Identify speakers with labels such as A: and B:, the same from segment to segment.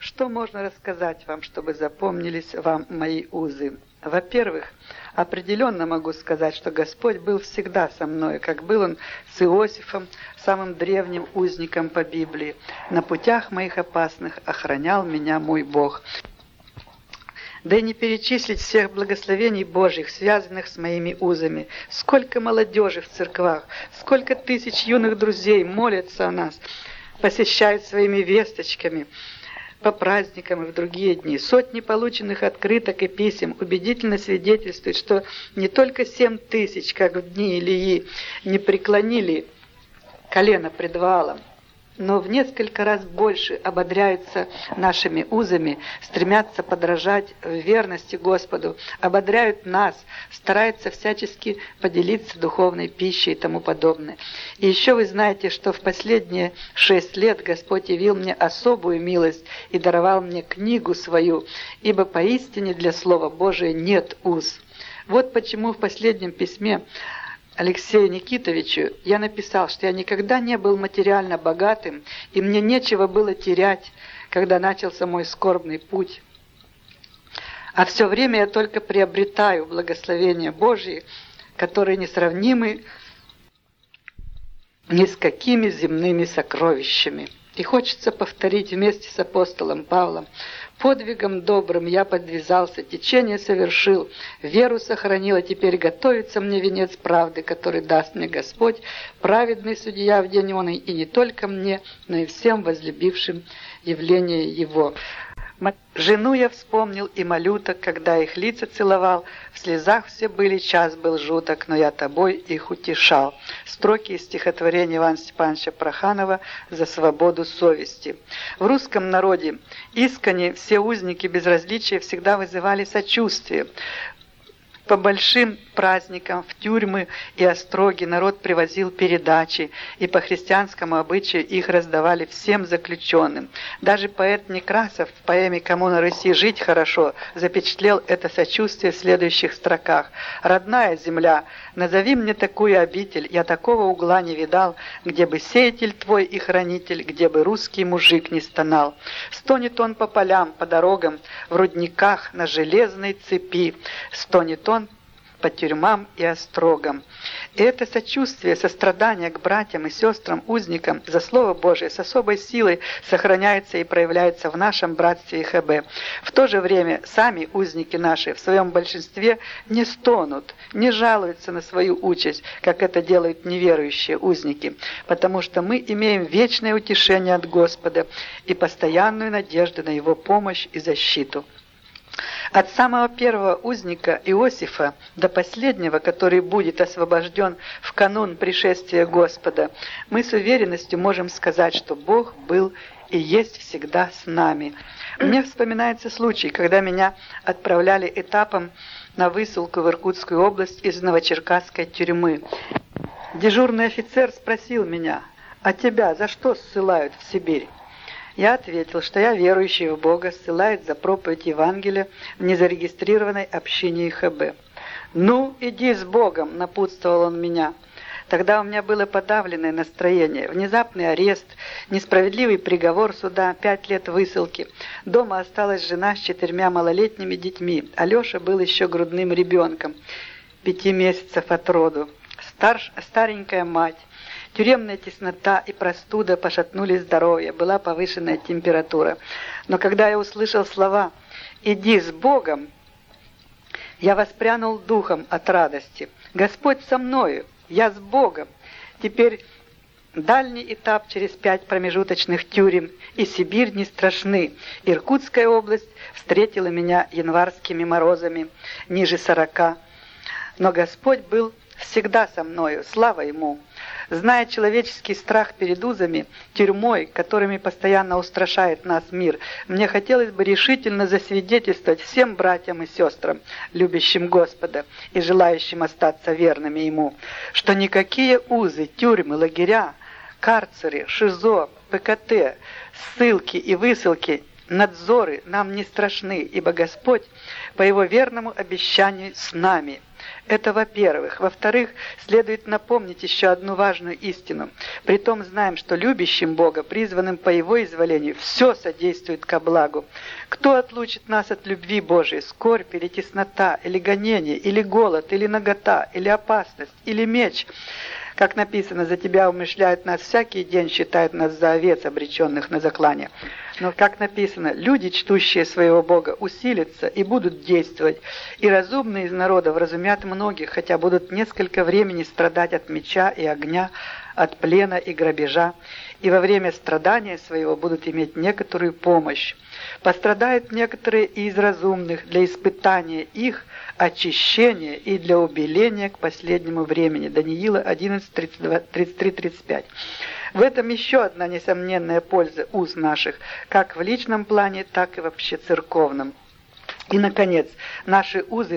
A: Что можно рассказать вам, чтобы запомнились вам мои узы? Во-первых, определенно могу сказать, что Господь был всегда со мной, как был Он с Иосифом, самым древним узником по Библии. На путях моих опасных охранял меня мой Бог. Да и не перечислить всех благословений Божьих, связанных с моими узами. Сколько молодежи в церквах, сколько тысяч юных друзей молятся о нас, посещают своими весточками по праздникам и в другие дни. Сотни полученных открыток и писем убедительно свидетельствуют, что не только 7 тысяч, как в дни Илии, не преклонили колено пред Ваалом, но в несколько раз больше ободряются нашими узами, стремятся подражать в верности Господу, ободряют нас, стараются всячески поделиться духовной пищей и тому подобное. И еще вы знаете, что в последние 6 лет Господь явил мне особую милость и даровал мне книгу свою, ибо поистине для Слова Божия нет уз. Вот почему в последнем письме Алексею Никитовичу я написал, что я никогда не был материально богатым, и мне нечего было терять, когда начался мой скорбный путь. А все время я только приобретаю благословения Божьи, которые несравнимы ни с какими земными сокровищами. И хочется повторить вместе с апостолом Павлом: подвигом добрым я подвязался, течение совершил, веру сохранил, а теперь готовится мне венец правды, который даст мне Господь, праведный судья в день оный, и не только мне, но и всем возлюбившим явление Его. Жену я вспомнил и малюток, когда их лица целовал, в слезах все были, час был жуток, но я тобой их утешал. Строки из стихотворения Ивана Степановича Проханова «За свободу совести». В русском народе искренне все узники безразличия всегда вызывали сочувствие. По большим праздникам в тюрьмы и остроги народ привозил передачи, и по христианскому обычаю их раздавали всем заключенным. Даже поэт Некрасов в поэме «Кому на Руси жить хорошо» запечатлел это сочувствие в следующих строках: «Родная земля, назови мне такую обитель, я такого угла не видал, где бы сеятель твой и хранитель, где бы русский мужик не стонал. Стонет он по полям, по дорогам, в рудниках, на железной цепи, стонет он по тюрьмам и острогам». И это сочувствие, сострадание к братьям и сестрам, узникам за Слово Божие с особой силой сохраняется и проявляется в нашем братстве ИХБ. В то же время сами узники наши в своем большинстве не стонут, не жалуются на свою участь, как это делают неверующие узники, потому что мы имеем вечное утешение от Господа и постоянную надежду на Его помощь и защиту. От самого первого узника Иосифа до последнего, который будет освобожден в канун пришествия Господа, мы с уверенностью можем сказать, что Бог был и есть всегда с нами. Мне вспоминается случай, когда меня отправляли этапом на высылку в Иркутскую область из Новочеркасской тюрьмы. Дежурный офицер спросил меня: «А тебя за что ссылают в Сибирь?» Я ответил, что я верующий в Бога, ссылает за проповедь Евангелия в незарегистрированной общине ИХБ. «Ну, иди с Богом», — напутствовал он меня. Тогда у меня было подавленное настроение, внезапный арест, несправедливый приговор суда, 5 лет высылки. Дома осталась жена с 4 малолетними детьми. Алеша был еще грудным ребенком, 5 месяцев от роду. Старенькая мать. Тюремная теснота и простуда пошатнули здоровье, была повышенная температура. Но когда я услышал слова «иди с Богом», я воспрянул духом от радости. Господь со мною, я с Богом. Теперь дальний этап через 5 промежуточных тюрем, и Сибирь не страшны. Иркутская область встретила меня январскими морозами, ниже 40. Но Господь был всегда со мною, слава Ему. Зная человеческий страх перед узами, тюрьмой, которыми постоянно устрашает нас мир, мне хотелось бы решительно засвидетельствовать всем братьям и сестрам, любящим Господа и желающим остаться верными Ему, что никакие узы, тюрьмы, лагеря, карцеры, ШИЗО, ПКТ, ссылки и высылки, надзоры нам не страшны, ибо Господь по Его верному обещанию с нами. Это во-первых. Во-вторых, следует напомнить еще одну важную истину. Притом знаем, что любящим Бога, призванным по Его изволению, все содействует ко благу. Кто отлучит нас от любви Божией? Скорбь или теснота, или гонение, или голод, или нагота, или опасность, или меч? Как написано, за тебя умышляют нас всякий день, считают нас за овец, обреченных на заклание. Но, как написано, люди, чтущие своего Бога, усилятся и будут действовать, и разумные из народа вразумят многих, хотя будут несколько времени страдать от меча и огня, от плена и грабежа, и во время страдания своего будут иметь некоторую помощь. Пострадают некоторые из разумных для испытания их, очищения и для убеления к последнему времени. Даниила 11:33-35. В этом еще одна несомненная польза уз наших, как в личном плане, так и вообще церковном. И, наконец, наши узы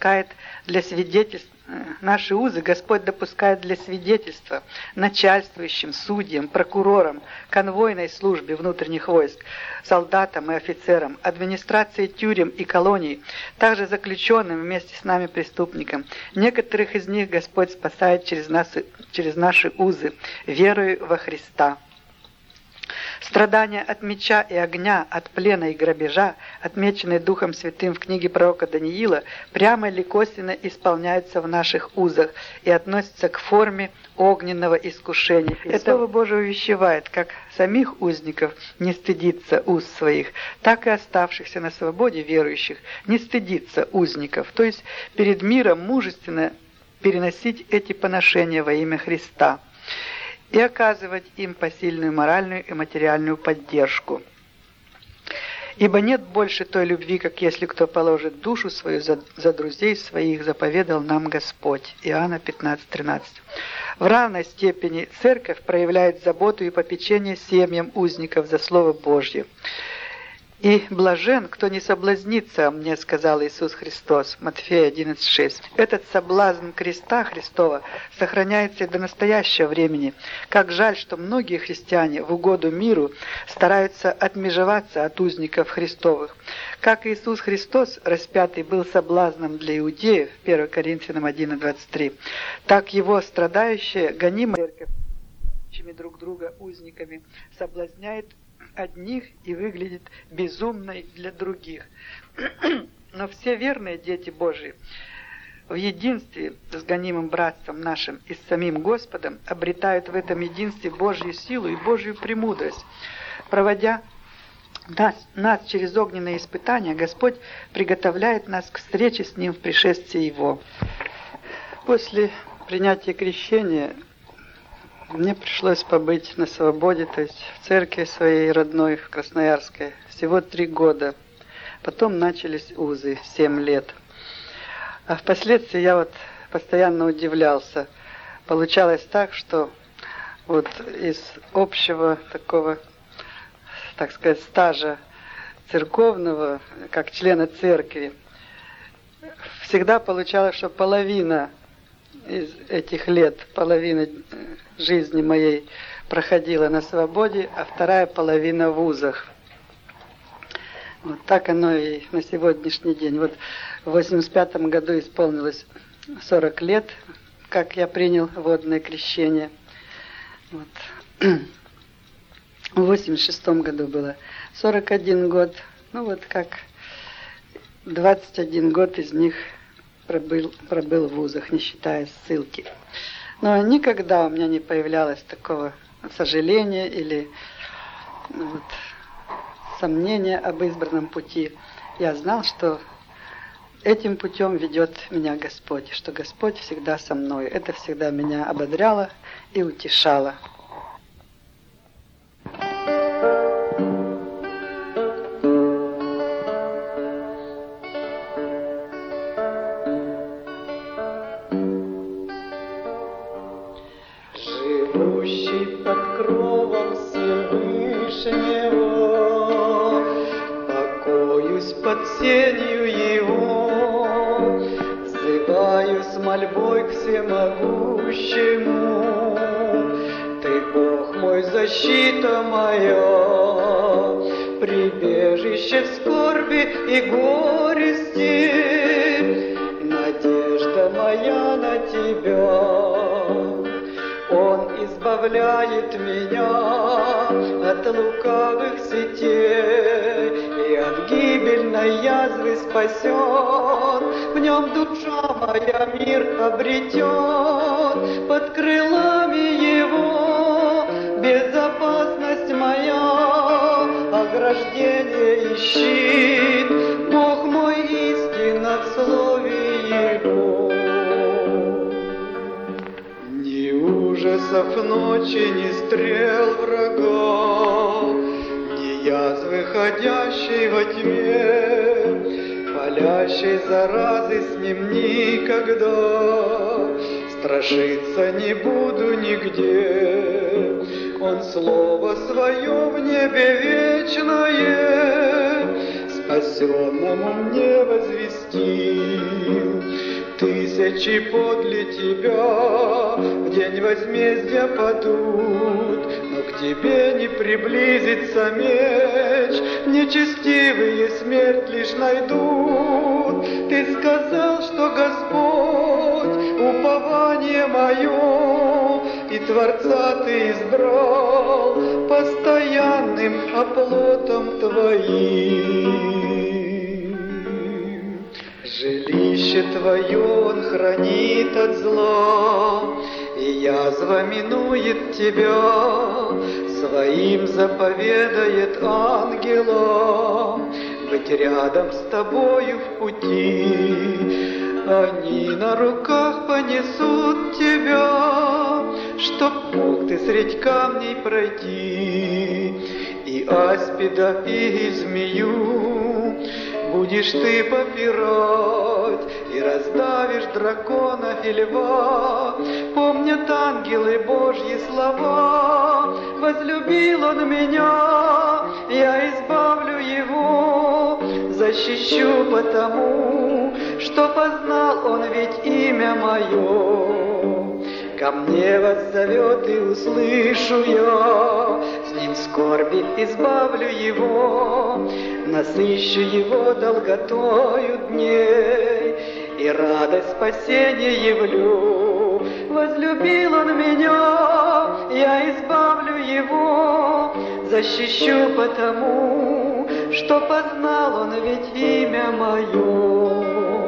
A: Господь допускает для свидетельства начальствующим, судьям, прокурорам, конвойной службе внутренних войск, солдатам и офицерам, администрации тюрем и колоний, также заключенным вместе с нами преступникам. Некоторых из них Господь спасает через наши узы, верою во Христа. Страдания от меча и огня, от плена и грабежа, отмеченные Духом Святым в книге пророка Даниила, прямо или косвенно исполняются в наших узах и относятся к форме огненного искушения. Это Слово Божие увещевает, как самих узников не стыдиться уз своих, так и оставшихся на свободе верующих не стыдиться узников, то есть перед миром мужественно переносить эти поношения во имя Христа и оказывать им посильную моральную и материальную поддержку. Ибо нет больше той любви, как если кто положит душу свою за друзей своих, заповедал нам Господь. Иоанна 15:13. В равной степени Церковь проявляет заботу и попечение семьям узников за Слово Божье. «И блажен, кто не соблазнится мне», — сказал Иисус Христос, Матфея 11:6. Этот соблазн креста Христова сохраняется и до настоящего времени. Как жаль, что многие христиане в угоду миру стараются отмежеваться от узников Христовых. Как Иисус Христос, распятый, был соблазном для иудеев, 1 Коринфянам 1:23, так его страдающая, гонимая церковь, друг друга узниками, соблазняет одних и выглядит безумной для других. Но все верные дети Божии в единстве с гонимым братством нашим и с самим Господом обретают в этом единстве Божью силу и Божью премудрость. Проводя нас через огненные испытания, Господь приготовляет нас к встрече с Ним в пришествии Его. После принятия крещения мне пришлось побыть на свободе, то есть в церкви своей родной, в Красноярской, всего 3 года. Потом начались узы, 7 лет. А впоследствии я постоянно удивлялся. Получалось так, что из общего такого, так сказать, стажа церковного, как члена церкви, всегда получалось, что половина из этих лет, половина жизни моей проходила на свободе, а вторая половина в вузах. Так оно и на сегодняшний день. В 1985 году исполнилось 40 лет, как я принял водное крещение. В 1986 году было 41 год. Как 21 год из них пробыл в вузах, не считая ссылки. Но никогда у меня не появлялось такого сожаления или сомнения об избранном пути. Я знал, что этим путем ведет меня Господь, что Господь всегда со мной. Это всегда меня ободряло и утешало.
B: Под сенью Его, взываю с мольбой к всемогущему. Ты, Бог мой, защита моя, прибежище в скорби и горести, надежда моя. тебя. Он избавляет меня от лукавых сетей и от гибельной язвы спасет. В нем душа моя мир обретет, под крылами его безопасность моя, ограждение и щит, Бог мой истинно в слове его. Ни ужасов ночи, ни стрел врагов, ни язвы, ходящей во тьме, палящей заразы с ним никогда. Страшиться не буду нигде, Он слово свое в небе вечное спасенному мне возвестил. Тысячи подле тебя в день возмездия падут, но к тебе не приблизится меч, нечестивые смерть лишь найдут. Ты сказал, что Господь упование мое, и Творца ты избрал постоянным оплотом твоим. Жилище твое он хранит от зла, и язва минует тебя, своим заповедает ангелам быть рядом с тобою в пути. Они на руках понесут тебя, чтоб мог ты средь камней пройти, и аспида, и змею будешь ты попирать, и раздавишь драконов и льва. Помнят ангелы Божьи слова, возлюбил он меня, я избавлю его, защищу потому, что познал он ведь имя мое. Ко мне воззовет и услышу я, с ним скорби избавлю его, насыщу его долготою дней и радость спасения явлю. Возлюбил он меня, я избавлю его, защищу потому, что познал он ведь имя мое.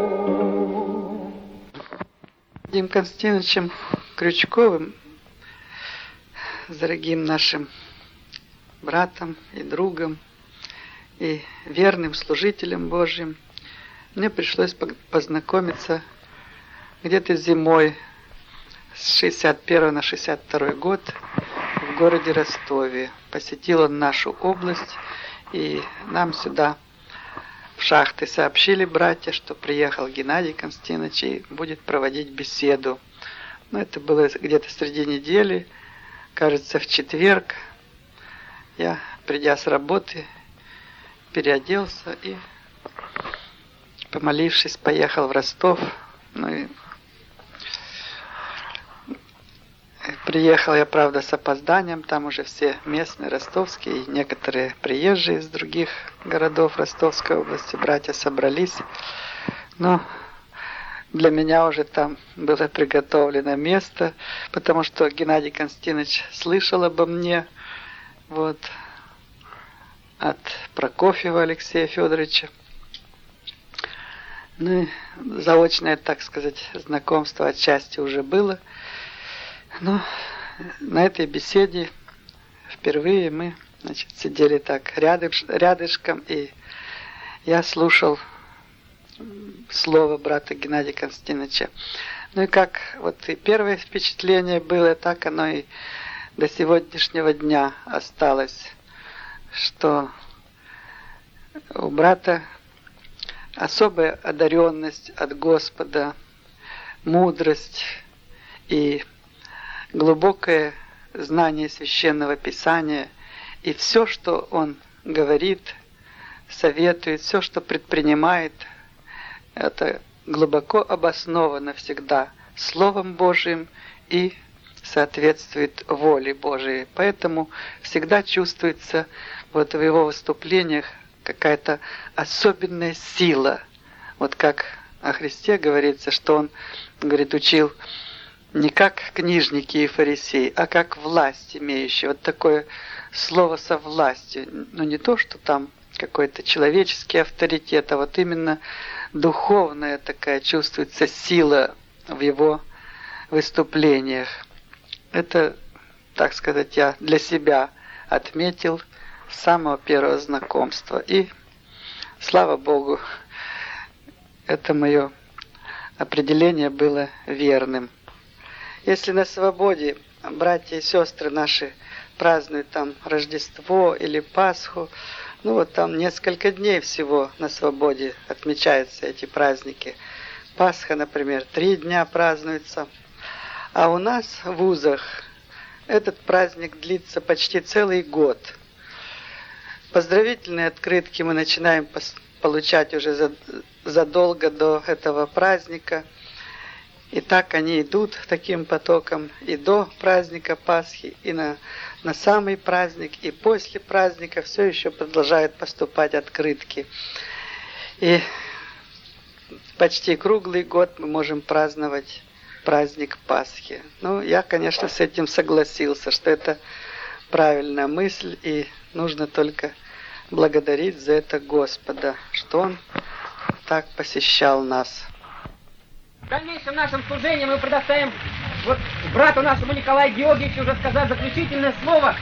A: Владимиром Константиновичем Крючковым, с дорогим нашим братом и другом, и верным служителем Божьим, мне пришлось познакомиться где-то зимой с 61 на 62 год в городе Ростове. Посетил он нашу область, и нам сюда в шахты сообщили братья, что приехал Геннадий Константинович и будет проводить беседу. Но это было где-то среди недели, кажется, в четверг. Я, придя с работы, переоделся и, помолившись, поехал в Ростов. Ну и приехал я, правда, с опозданием. Там уже все местные ростовские и некоторые приезжие из других городов Ростовской области братья собрались. Но для меня уже там было приготовлено место, потому что Геннадий Константинович слышал обо мне вот, от Прокофьева Алексея Федоровича. Ну и заочное, так сказать, знакомство отчасти уже было. Но на этой беседе впервые мы, значит, сидели так рядышком, и я слушал слово брата Геннадия Константиновича. Ну и как вот и первое впечатление было, так оно и до сегодняшнего дня осталось, что у брата особая одаренность от Господа, мудрость и глубокое знание Священного Писания, и все, что он говорит, советует, все, что предпринимает, это глубоко обосновано всегда Словом Божиим и соответствует воле Божией. Поэтому всегда чувствуется вот в его выступлениях какая-то особенная сила. Вот как о Христе говорится, что он, говорит, учил не как книжники и фарисеи, а как власть имеющие. Вот такое слово со властью. Ну, не то, что там какой-то человеческий авторитет, а вот именно духовная такая чувствуется сила в его выступлениях. Это, так сказать, я для себя отметил с самого первого знакомства. И, слава Богу, это мое определение было верным. Если на свободе братья и сестры наши празднуют там Рождество или Пасху, ну вот там несколько дней всего на свободе отмечаются эти праздники. Пасха, например, 3 дня празднуется. А у нас в вузах этот праздник длится почти целый год. Поздравительные открытки мы начинаем получать уже задолго до этого праздника. И так они идут таким потоком и до праздника Пасхи, и на самый праздник, и после праздника все еще продолжают поступать открытки. И почти круглый год мы можем праздновать праздник Пасхи. Ну, я, конечно, с этим согласился, что это правильная мысль, и нужно только благодарить за это Господа, что Он так посещал нас.
C: В дальнейшем нашем служении мы предоставим вот брату нашему Николаю Георгиевичу уже сказать заключительное слово.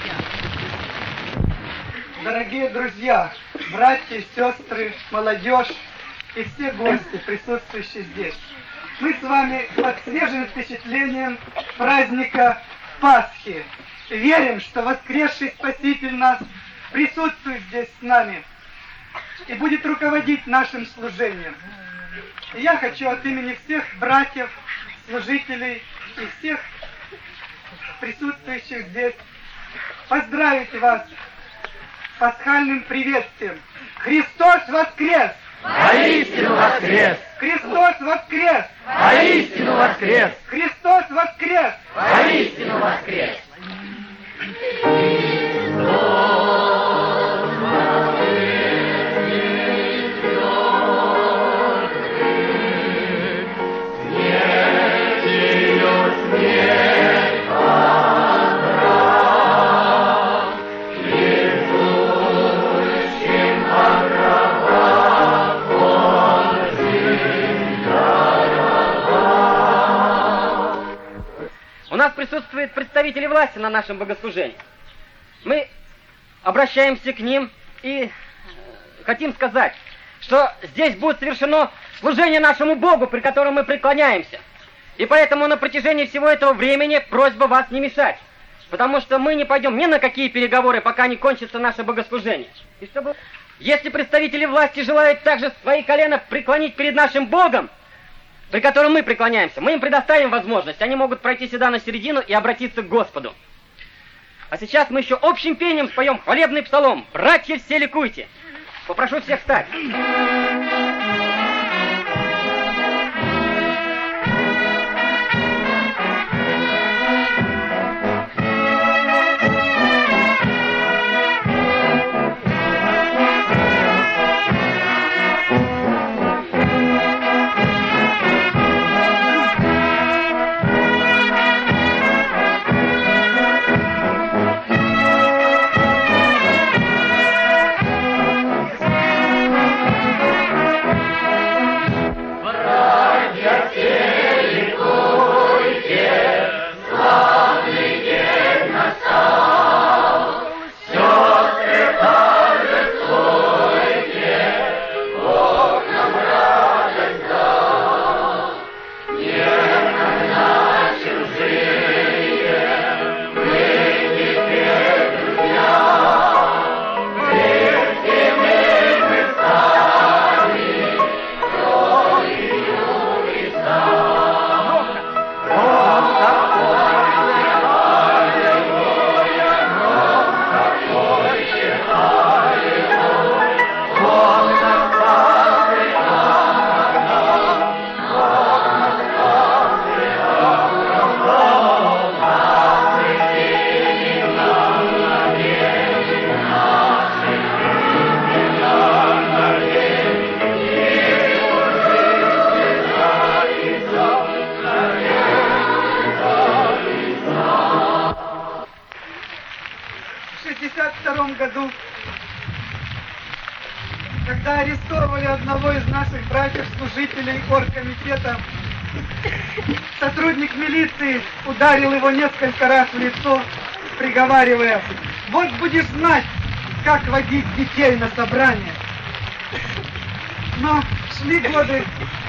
B: Дорогие друзья, братья, сестры, молодежь и все гости, присутствующие здесь, мы с вами под свежим впечатлением праздника Пасхи. Верим, что воскресший Спаситель нас присутствует здесь с нами и будет руководить нашим служением. И я хочу от имени всех братьев, служителей и всех присутствующих здесь поздравить вас с пасхальным приветствием. Христос воскрес!
C: Воистину воскрес!
B: Христос воскрес!
C: Воистину воскрес!
B: Христос воскрес!
C: Воистину воскрес! У нас присутствуют представители власти на нашем богослужении. Мы обращаемся к ним и хотим сказать, что здесь будет совершено служение нашему Богу, при котором мы преклоняемся. И поэтому на протяжении всего этого времени просьба вас не мешать, потому что мы не пойдем ни на какие переговоры, пока не кончится наше богослужение. И чтобы, если представители власти желают также свои колена преклонить перед нашим Богом, при котором мы преклоняемся, мы им предоставим возможность. Они могут пройти сюда на середину и обратиться к Господу. А сейчас мы еще общим пением споем хвалебный псалом «Братья, все ликуйте». Попрошу всех встать.
B: 1962 году, когда арестовывали одного из наших братьев-служителей оргкомитета, сотрудник милиции ударил его несколько раз в лицо, приговаривая: «Вот будешь знать, как водить детей на собрание». Но шли годы,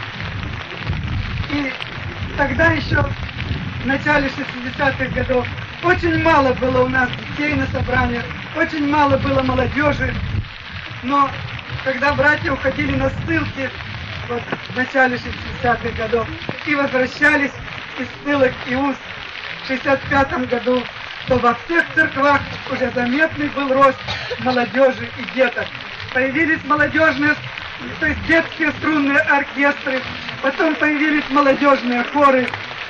B: и тогда еще, в начале 60-х годов, очень мало было у нас детей на собраниях, очень мало было молодежи. Но когда братья уходили на ссылки, вот в начале 60-х годов, и возвращались из ссылок ИУС в 65-м году, то во всех церквах уже заметный был рост молодежи и деток. Появились молодежные, то есть детские струнные оркестры, потом появились молодежные хоры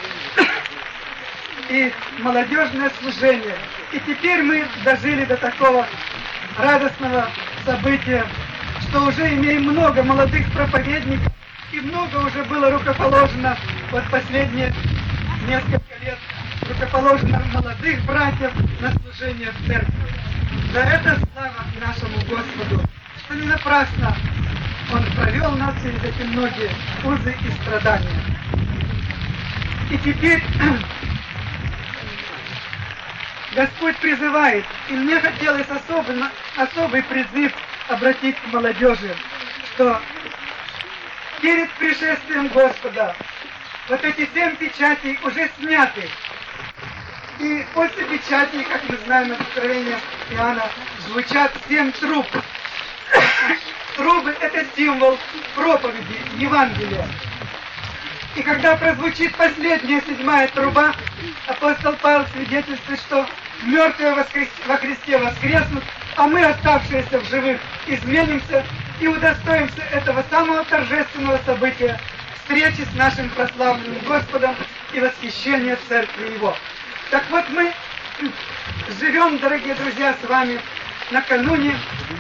B: и молодежное служение. И теперь мы дожили до такого радостного события, что уже имеем много молодых проповедников, и много уже было рукоположено вот последние несколько лет, рукоположено молодых братьев на служение в церкви. За это слава нашему Господу, что не напрасно Он провел нас через эти многие узы и страдания. И теперь Господь призывает, и мне хотелось особый призыв обратить к молодежи, что перед пришествием Господа вот эти 7 печатей уже сняты. И после печати, как мы знаем из Откровения Иоанна, звучат 7 труб. Трубы — это символ проповеди, Евангелия. И когда прозвучит последняя 7-я труба, апостол Павел свидетельствует, что мертвые во Христе воскреснут, а мы, оставшиеся в живых, изменимся и удостоимся этого самого торжественного события — встречи с нашим прославленным Господом и восхищения Церкви Его. Так вот, мы живем, дорогие друзья, с вами накануне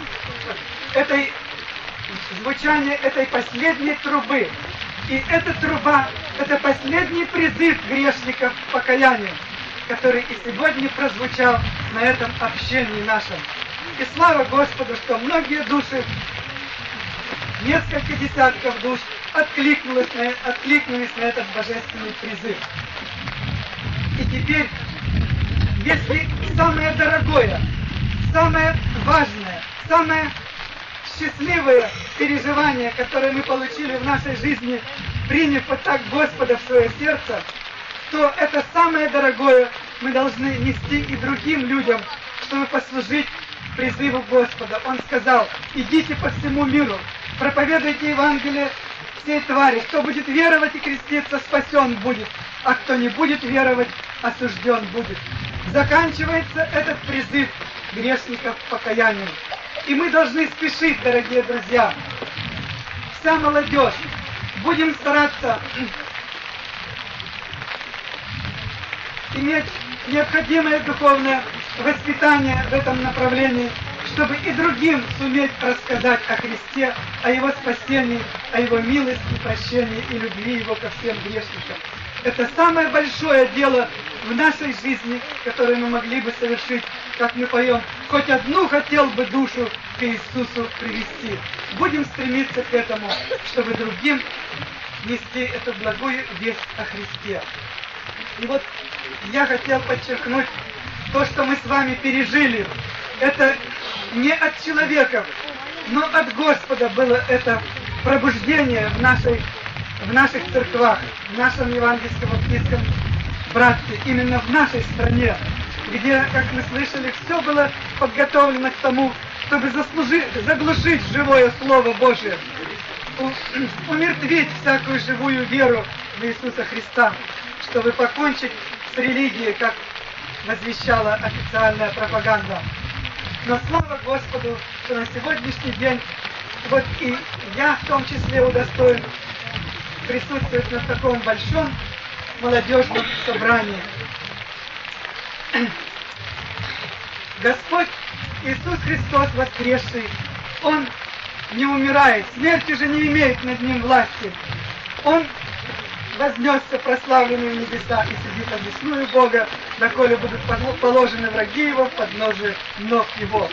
B: звучания этой последней трубы. И эта труба — это последний призыв грешников к покаянию, который и сегодня прозвучал на этом общении нашем. И слава Господу, что многие души, несколько десятков душ, откликнулись на этот божественный призыв. И теперь, если самое дорогое, самое важное, самое счастливое переживание, которое мы получили в нашей жизни, приняв вот так Господа в свое сердце, то это самое дорогое мы должны нести и другим людям, чтобы послужить призыву Господа. Он сказал: идите по всему миру, проповедуйте Евангелие всей твари. Кто будет веровать и креститься, спасен будет, а кто не будет веровать, осужден будет. Заканчивается этот призыв грешников к покаянию. И мы должны спешить, дорогие друзья. Вся молодежь, будем стараться иметь необходимое духовное воспитание в этом направлении, чтобы и другим суметь рассказать о Христе, о Его спасении, о Его милости, прощении и любви Его ко всем грешникам. Это самое большое дело в нашей жизни, которое мы могли бы совершить, как мы поем: «Хоть одну хотел бы душу к Иисусу привести». Будем стремиться к этому, чтобы другим нести эту благую весть о Христе. И вот я хотел подчеркнуть то, что мы с вами пережили. Это не от человека, но от Господа было это пробуждение в наших церквах, в нашем евангельском баптистском братстве, именно в нашей стране, где, как мы слышали, все было подготовлено к тому, чтобы заглушить живое Слово Божие, умертвить всякую живую веру в Иисуса Христа, чтобы покончить с религией, как возвещала официальная пропаганда. Но слава Господу, что на сегодняшний день вот и я в том числе удостоен присутствовать на таком большом молодежном собрании. Господь Иисус Христос воскресший, Он не умирает, смерть уже не имеет над Ним власти. Он вознесся прославленный в небеса и сидит одесную Бога доколе будут положены враги его в подножие ног его.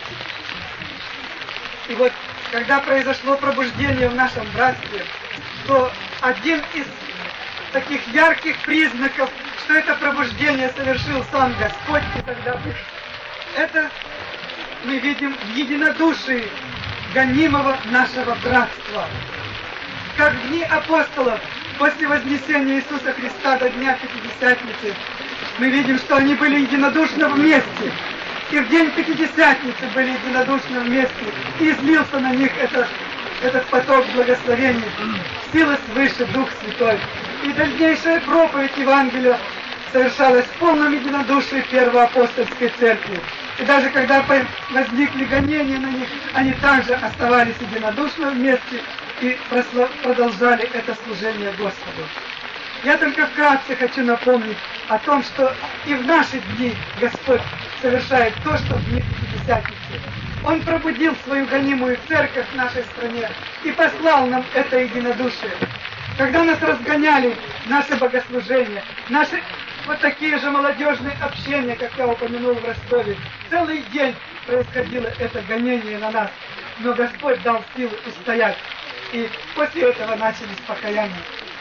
B: И вот, когда произошло пробуждение в нашем братстве, то один из таких ярких признаков, что это пробуждение совершил сам Господь, и тогда это мы видим в единодушии гонимого нашего братства. Как в дни апостолов, после вознесения Иисуса Христа до дня Пятидесятницы, мы видим, что они были единодушно вместе. И в день Пятидесятницы были единодушно вместе. И излился на них этот поток благословений, силы свыше, Дух Святой. И дальнейшая проповедь Евангелия совершалась в полном единодушии Первоапостольской Церкви. И даже когда возникли гонения на них, они также оставались единодушно вместе и продолжали это служение Господу. Я только вкратце хочу напомнить о том, что и в наши дни Господь совершает то, что в дни Пятидесятницы. Он пробудил свою гонимую церковь в нашей стране и послал нам это единодушие. Когда нас разгоняли наши богослужения, наши вот такие же молодежные общения, как я упомянул в Ростове, целый день происходило это гонение на нас. Но Господь дал силу устоять. И после этого начались покаяния.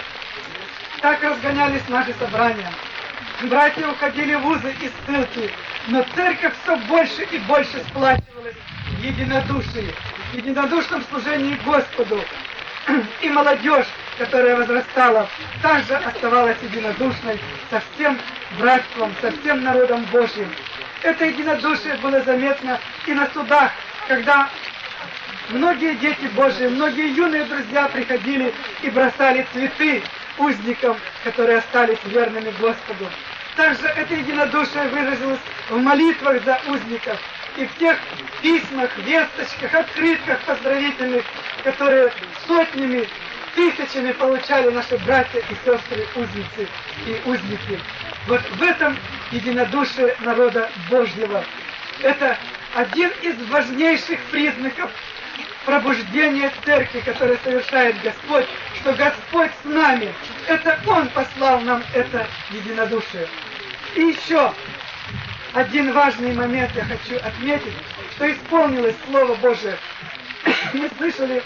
B: Так разгонялись наши собрания. Братья уходили в вузы и ссылки, но церковь все больше и больше сплачивалась в единодушии, в единодушном служении Господу. И молодежь, которая возрастала, также оставалась единодушной со всем братством, со всем народом Божьим. Это единодушие было заметно и на судах, когда многие дети Божьи, многие юные друзья приходили и бросали цветы узникам, которые остались верными Господу. Также это единодушие выразилось в молитвах за узников и в тех письмах, весточках, открытках поздравительных, которые сотнями, тысячами получали наши братья и сестры узницы и узники. Вот в этом единодушие народа Божьего. Это один из важнейших признаков пробуждения церкви, которое совершает Господь, что Господь с нами. Это Он послал нам это единодушие. И еще один важный момент я хочу отметить, что исполнилось Слово Божие. Мы слышали,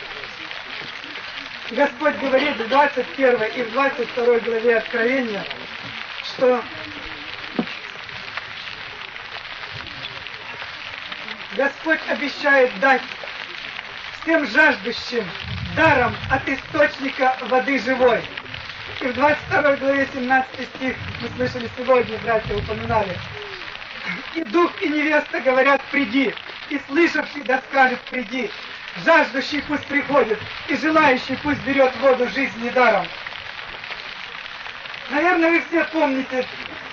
B: Господь говорит в 21 и в 22 главе Откровения, что Господь обещает дать всем жаждущим даром от источника воды живой. И в 22 главе 17 стих мы слышали сегодня, братья упоминали. И дух, и невеста говорят: приди, и слышавший да скажет: приди. Жаждущий пусть приходит, и желающий пусть берет воду жизни даром. Наверное, вы все помните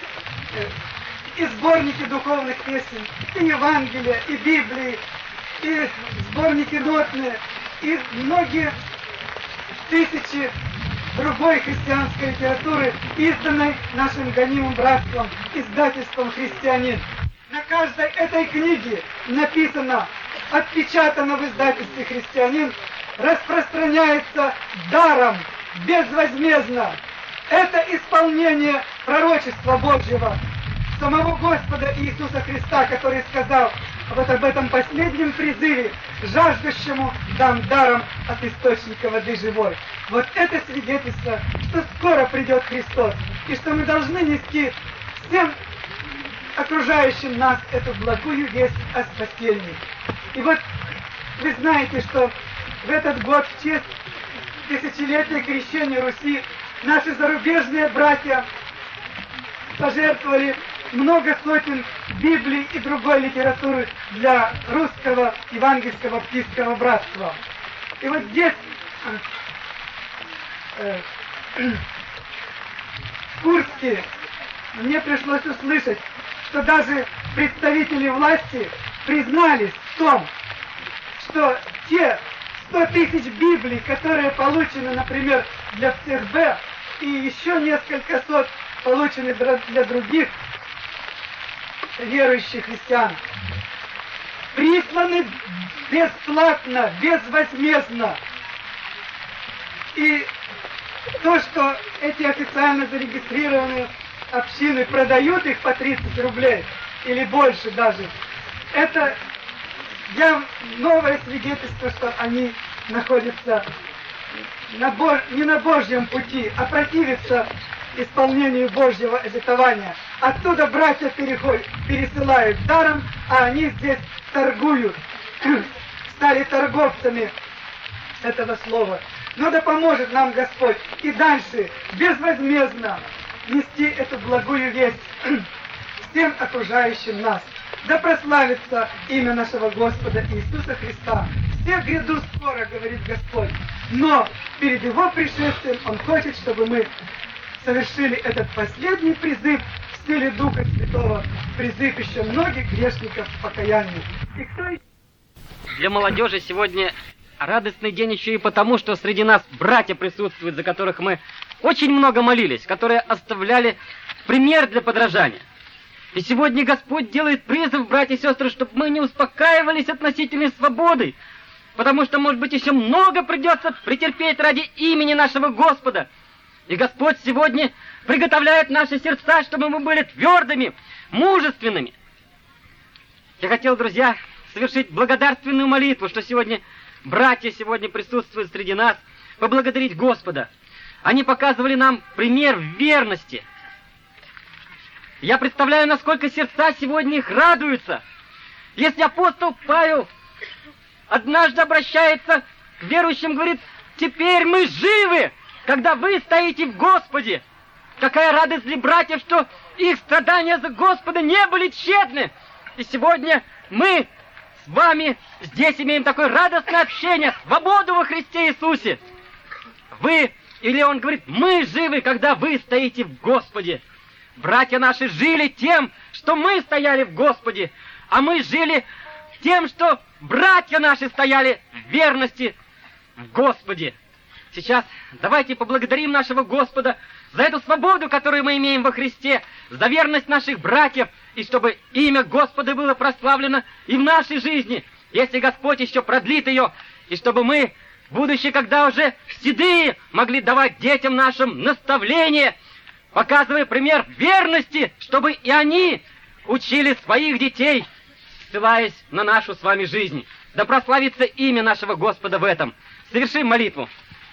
B: и сборники духовных песен, и Евангелия, и Библии, и сборники нотные, и многие тысячи другой христианской литературы, изданной нашим гонимым братством, издательством «Христианин». На каждой этой книге написано, отпечатано в издательстве «Христианин», распространяется даром, безвозмездно. Это исполнение пророчества Божьего, самого Господа Иисуса Христа, который сказал вот об этом последнем призыве: жаждущему дам даром от источника воды живой. Вот это свидетельство, что скоро придет Христос, и что мы должны нести всем окружающим нас эту благую весть о спасении. И вот вы знаете, что в этот год, в честь тысячелетия крещения Руси, наши зарубежные братья пожертвовали много сотен Библий и другой литературы для русского евангельского баптистского братства. И вот здесь в Курске мне пришлось услышать, что даже представители власти признались в том, что те 100 тысяч Библий, которые получены, например, для всех Б, и еще несколько сот получены для других верующих христиан, присланы бесплатно, безвозмездно. И то, что эти официально зарегистрированные общины продают их по 30 рублей или больше даже, это новое свидетельство, что они находятся не на Божьем пути, а противятся исполнению Божьего обетования. Оттуда братья пересылают даром, а они здесь торгуют, стали торговцами этого слова. Но да поможет нам Господь и дальше безвозмездно нести эту благую весть всем окружающим нас. Да прославится имя нашего Господа Иисуса Христа. Все грядут скоро, говорит Господь, но перед Его пришествием Он хочет, чтобы мы совершили этот последний призыв в стиле Духа Святого, призыв еще многих грешников к покаянию. И кто...
C: Для молодежи сегодня радостный день еще и потому, что среди нас братья присутствуют, за которых мы очень много молились, которые оставляли пример для подражания. И сегодня Господь делает призыв, братья и сестры, чтобы мы не успокаивались относительно свободы, потому что, может быть, еще много придется претерпеть ради имени нашего Господа. И Господь сегодня приготовляет наши сердца, чтобы мы были твердыми, мужественными. Я хотел, друзья, совершить благодарственную молитву, что сегодня братья присутствуют среди нас, поблагодарить Господа. Они показывали нам пример верности. Я представляю, насколько сердца сегодня их радуются. Если апостол Павел однажды обращается к верующим, говорит: «Теперь мы живы, когда вы стоите в Господе». Какая радость для братьев, что их страдания за Господа не были тщетны. И сегодня мы с вами здесь имеем такое радостное общение, свободу во Христе Иисусе. Вы, или он говорит, мы живы, когда вы стоите в Господе. Братья наши жили тем, что мы стояли в Господе, а мы жили тем, что братья наши стояли в верности в Господе. Сейчас давайте поблагодарим нашего Господа за эту свободу, которую мы имеем во Христе, за верность наших братьев, и чтобы имя Господа было прославлено и в нашей жизни, если Господь еще продлит ее, и чтобы мы, будучи, когда уже седые, могли давать детям нашим наставление, показывая пример верности, чтобы и они учили своих детей, ссылаясь на нашу с вами жизнь. Да прославится имя нашего Господа в этом. Совершим молитву.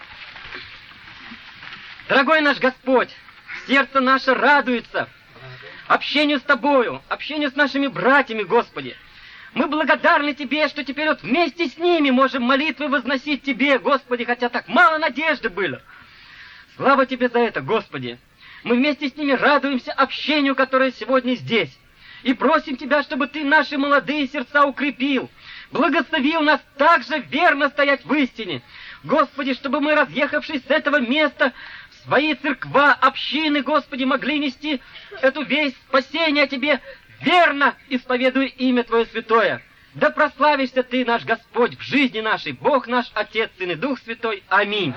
C: Дорогой наш Господь, сердце наше радуется общению с Тобою, общению с нашими братьями, Господи. Мы благодарны Тебе, что теперь вот вместе с ними можем молитвы возносить Тебе, Господи, хотя так мало надежды было. Слава Тебе за это, Господи. Мы вместе с ними радуемся общению, которое сегодня здесь. И просим Тебя, чтобы Ты наши молодые сердца укрепил, благословил нас также верно стоять в истине. Господи, чтобы мы, разъехавшись с этого места, в свои церква, общины, Господи, могли нести эту весть спасения о Тебе, верно исповедуя имя Твое святое. Да прославишься Ты, наш Господь, в жизни нашей, Бог наш, Отец, Сын и Дух Святой. Аминь.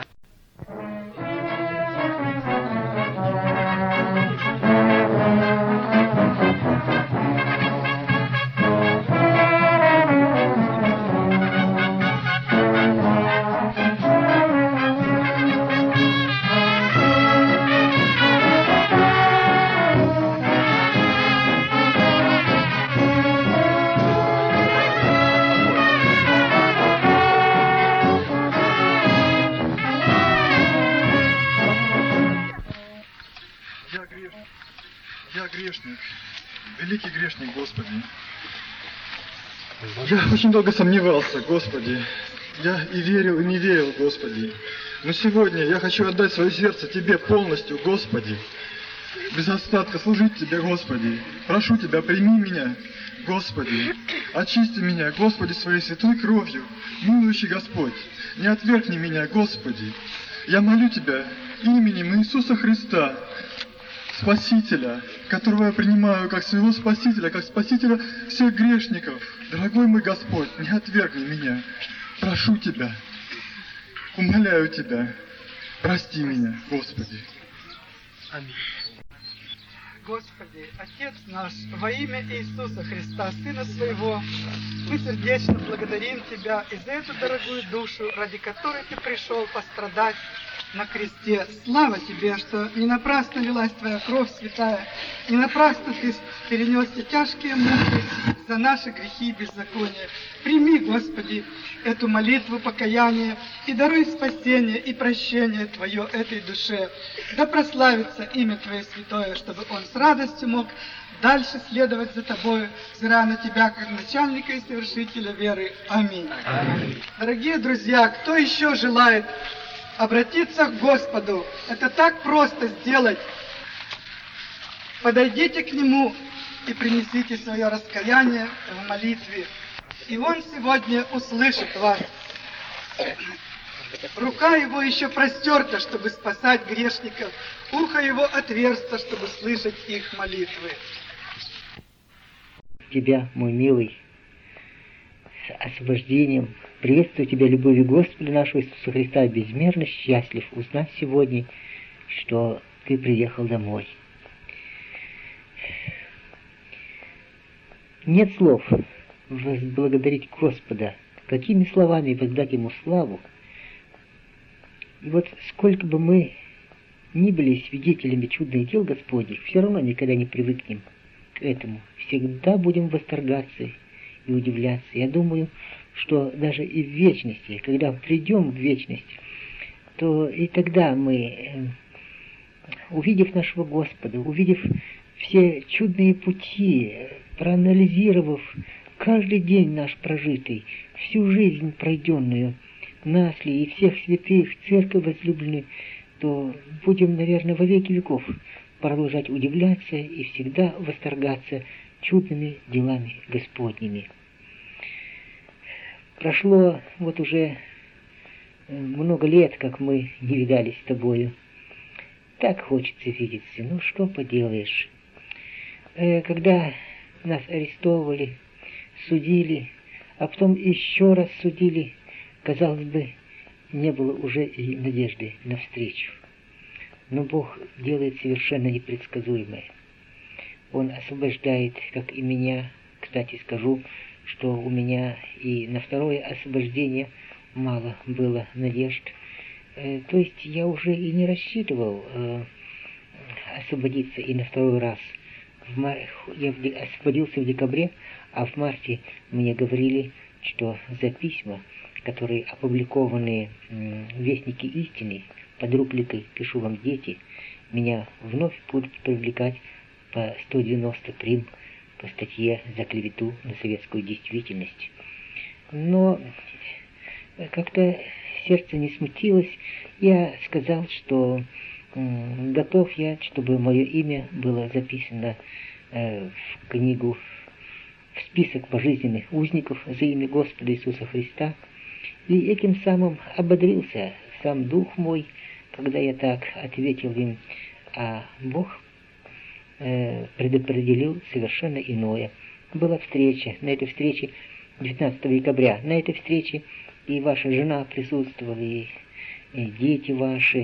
D: Я грешник, великий грешник, Господи. Я очень долго сомневался, Господи. Я и верил, и не верил, Господи. Но сегодня я хочу отдать свое сердце Тебе полностью, Господи. Без остатка служить Тебе, Господи. Прошу Тебя, прими меня, Господи. Очисти меня, Господи, своей святой кровью. Милующий Господь, не отвергни меня, Господи. Я молю Тебя именем Иисуса Христа, Спасителя, которого я принимаю как своего Спасителя, как Спасителя всех грешников. Дорогой мой Господь, не отвергни меня. Прошу Тебя, умоляю Тебя, прости меня, Господи.
B: Аминь. Господи, Отец наш, во имя Иисуса Христа, Сына Своего, мы сердечно благодарим Тебя и за эту дорогую душу, ради которой Ты пришел пострадать на кресте. Слава Тебе, что не напрасно лилась Твоя кровь святая, не напрасно Ты перенес все тяжкие муки за наши грехи и беззакония. Прими, Господи, эту молитву покаяния и даруй спасение и прощение Твое этой душе. Да прославится имя Твое святое, чтобы он с радостью мог дальше следовать за Тобою, взирая на Тебя, как начальника и совершителя веры. Аминь. Аминь. Дорогие друзья, кто еще желает обратиться к Господу? Это так просто сделать. Подойдите к Нему и принесите свое раскаяние в молитве. И Он сегодня услышит вас. Рука Его еще простерта, чтобы спасать грешников. Ухо Его отверсто, чтобы слышать их молитвы.
E: Тебя, мой милый, с освобождением. Приветствую тебя, любовью Господа нашего Иисуса Христа. Безмерно счастлив узнать сегодня, что ты приехал домой. Нет слов возблагодарить Господа, какими словами воздать Ему славу. И вот сколько бы мы ни были свидетелями чудных дел Господних, все равно никогда не привыкнем к этому. Всегда будем восторгаться и удивляться. Я думаю, что даже и в вечности, когда придем в вечность, то и тогда мы, увидев нашего Господа, увидев все чудные пути, проанализировав каждый день наш прожитый, всю жизнь пройденную, нас ли и всех святых, церковь возлюбленную, то будем, наверное, во веки веков продолжать удивляться и всегда восторгаться чудными делами Господними. Прошло вот уже много лет, как мы не видались с тобою. Так хочется видеться, ну что поделаешь. Когда нас арестовывали, судили, а потом еще раз судили, казалось бы, не было уже и надежды на встречу. Но Бог делает совершенно непредсказуемое. Он освобождает, как и меня. Кстати, скажу, что у меня и на второе освобождение мало было надежд. То есть я уже и не рассчитывал освободиться и на второй раз. Я освободился в декабре, а в марте мне говорили, что за письма, которые опубликованы в Вестнике истины, под рубрикой «Пишу вам, дети», меня вновь будут привлекать по 190 прим. По статье за клевету на советскую действительность. Но как-то сердце не смутилось. Я сказал, что готов я, чтобы мое имя было записано в книгу, в список пожизненных узников за имя Господа Иисуса Христа. И этим самым ободрился сам дух мой, когда я так ответил им, а Бог предопределил совершенно иное. Была встреча, на этой встрече 19 декабря, на этой встрече и ваша жена присутствовала, и дети ваши.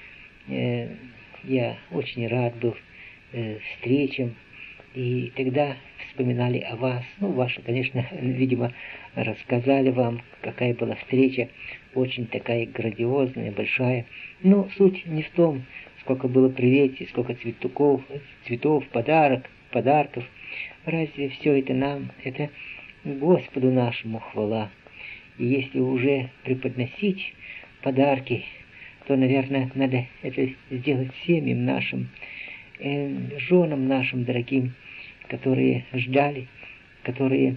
E: Я очень рад был встречам, и тогда вспоминали о вас. Ну, ваши, конечно, видимо, рассказали вам, какая была встреча, очень такая грандиозная, большая. Но суть не в том, сколько было приветствий, сколько цветов, подарков. Разве все это нам? Это Господу нашему хвала. И если уже преподносить подарки, то, наверное, надо это сделать семьям нашим, женам нашим дорогим, которые ждали, которые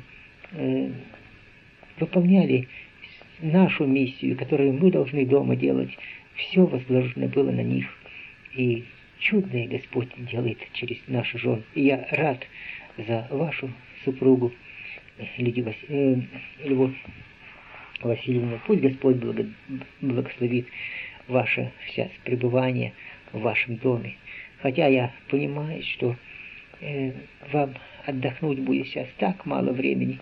E: выполняли нашу миссию, которую мы должны дома делать. Все возложено было на них. И чудное Господь делает через нашу жену. И я рад за вашу супругу, Любовь Васильевна. Пусть Господь благословит ваше сейчас пребывание в вашем доме. Хотя я понимаю, что вам отдохнуть будет сейчас так мало времени.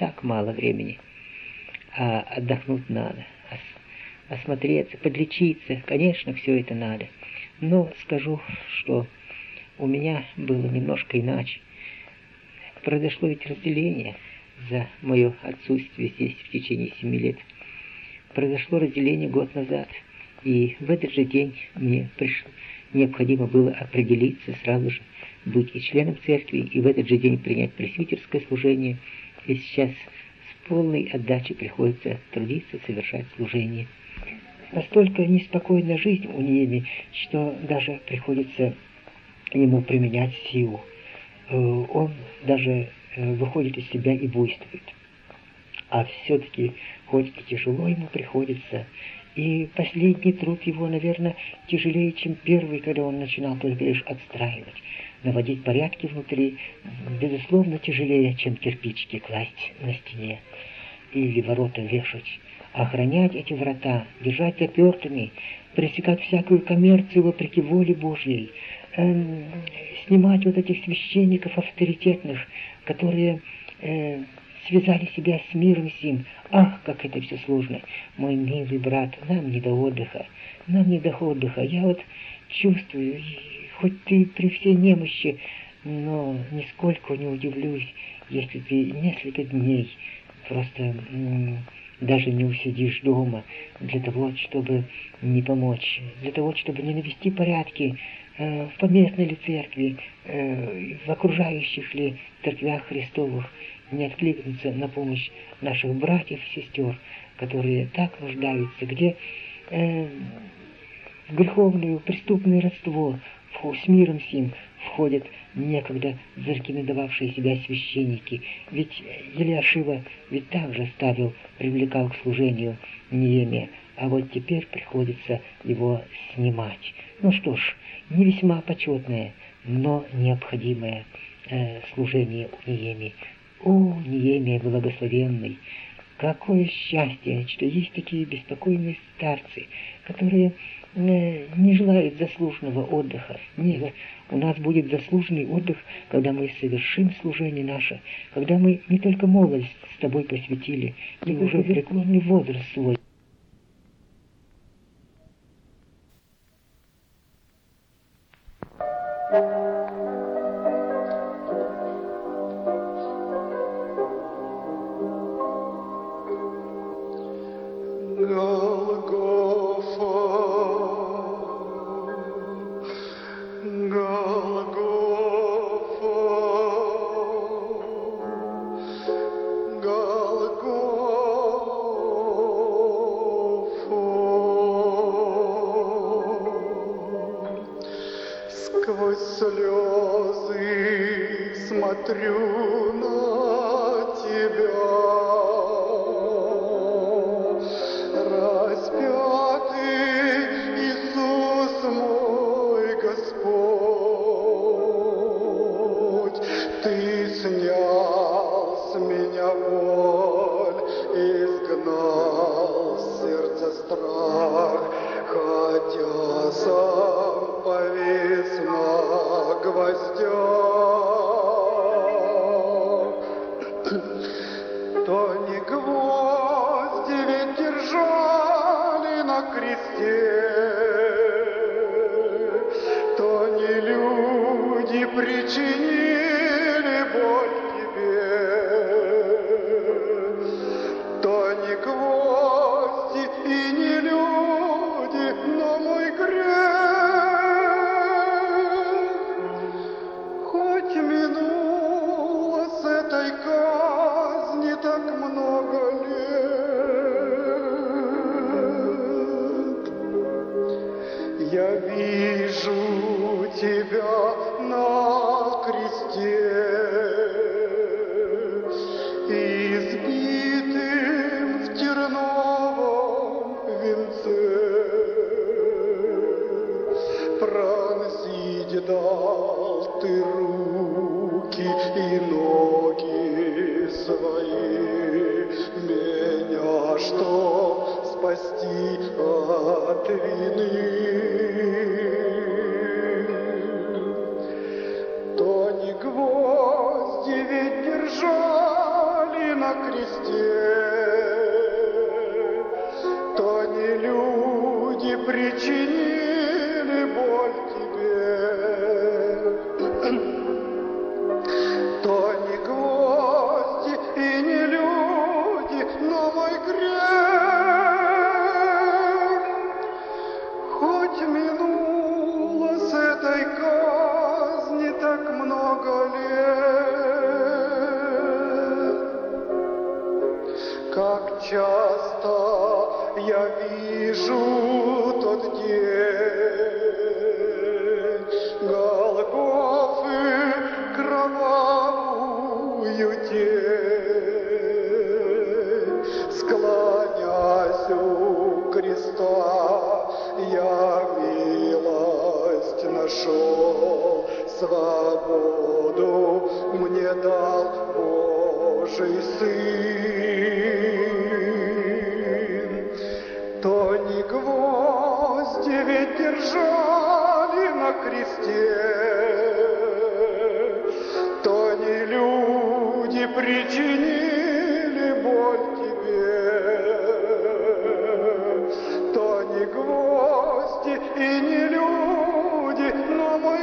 E: А отдохнуть надо, осмотреться, подлечиться. Конечно, все это надо. Но скажу, что у меня было немножко иначе. Произошло ведь разделение за мое отсутствие здесь в течение 7 лет. Произошло разделение год назад. И в этот же день мне необходимо было определиться сразу же, быть и членом церкви, и в этот же день принять пресвитерское служение. И сейчас с полной отдачей приходится трудиться, совершать служение. Настолько неспокойна жизнь у Ниеми, что даже приходится ему применять силу. Он даже выходит из себя и буйствует. А все-таки, хоть и тяжело ему приходится, и последний труд его, наверное, тяжелее, чем первый, когда он начинал только лишь отстраивать, наводить порядки внутри, безусловно, тяжелее, чем кирпичики класть на стене или ворота вешать. Охранять эти врата, держать запертыми, пресекать всякую коммерцию вопреки воле Божьей, снимать вот этих священников авторитетных, которые связали себя с миром сим. Ах, как это все сложно! Мой милый брат, нам не до отдыха, нам не до отдыха. Я вот чувствую, хоть ты при всей немощи, но нисколько не удивлюсь, если ты несколько дней просто даже не усидишь дома для того, чтобы не помочь, для того, чтобы не навести порядки в поместной ли церкви, в окружающих ли церквях Христовых, не откликнуться на помощь наших братьев и сестер, которые так нуждаются, где в греховное, преступное родство с миром сим входят некогда зарекомендовавшие себя священники. Ведь Елиашива ведь также привлекал к служению Ниемия, а вот теперь приходится его снимать. Ну что ж, не весьма почетное, но необходимое служение у Ниемии. О, Ниемия благословенный! Какое счастье, что есть такие беспокойные старцы, которые не желают заслуженного отдыха. Нет, у нас будет заслуженный отдых, когда мы совершим служение наше, когда мы не только молодость с тобой посвятили, и уже преклонный возраст свой.
F: Сквозь слезы смотрю на тебя, распятый Иисус мой Господь. Ты снял с меня боль, изгнал с сердца страх, хотя сам повис на гвоздях. То не гвозди ведь держали на кресте, то не люди причинили боль тебе, то не гвозди и не люди, но мой грех. Минуло с этой казни так много лет. Я вижу тебя на кресте, избитым в терновом венце. Пронзить дал ты руки и ноги свои, меня, чтоб спасти от вины. То не гвозди ведь держали на кресте, то не люди причинили боль тебе, то не гвозди и не люди, но мой грех. как часто я вижу тот день Голгофы кровавую тень. Склонясь у креста, я милость нашел, свободу мне дал Божий Сын. То не гвозди ведь держали на кресте, то не люди причинили боль тебе, то не гвозди и не люди, но мой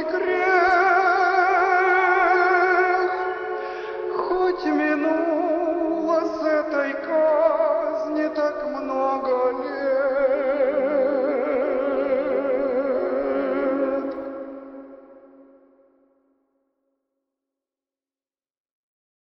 F: грех. Хоть минула с этой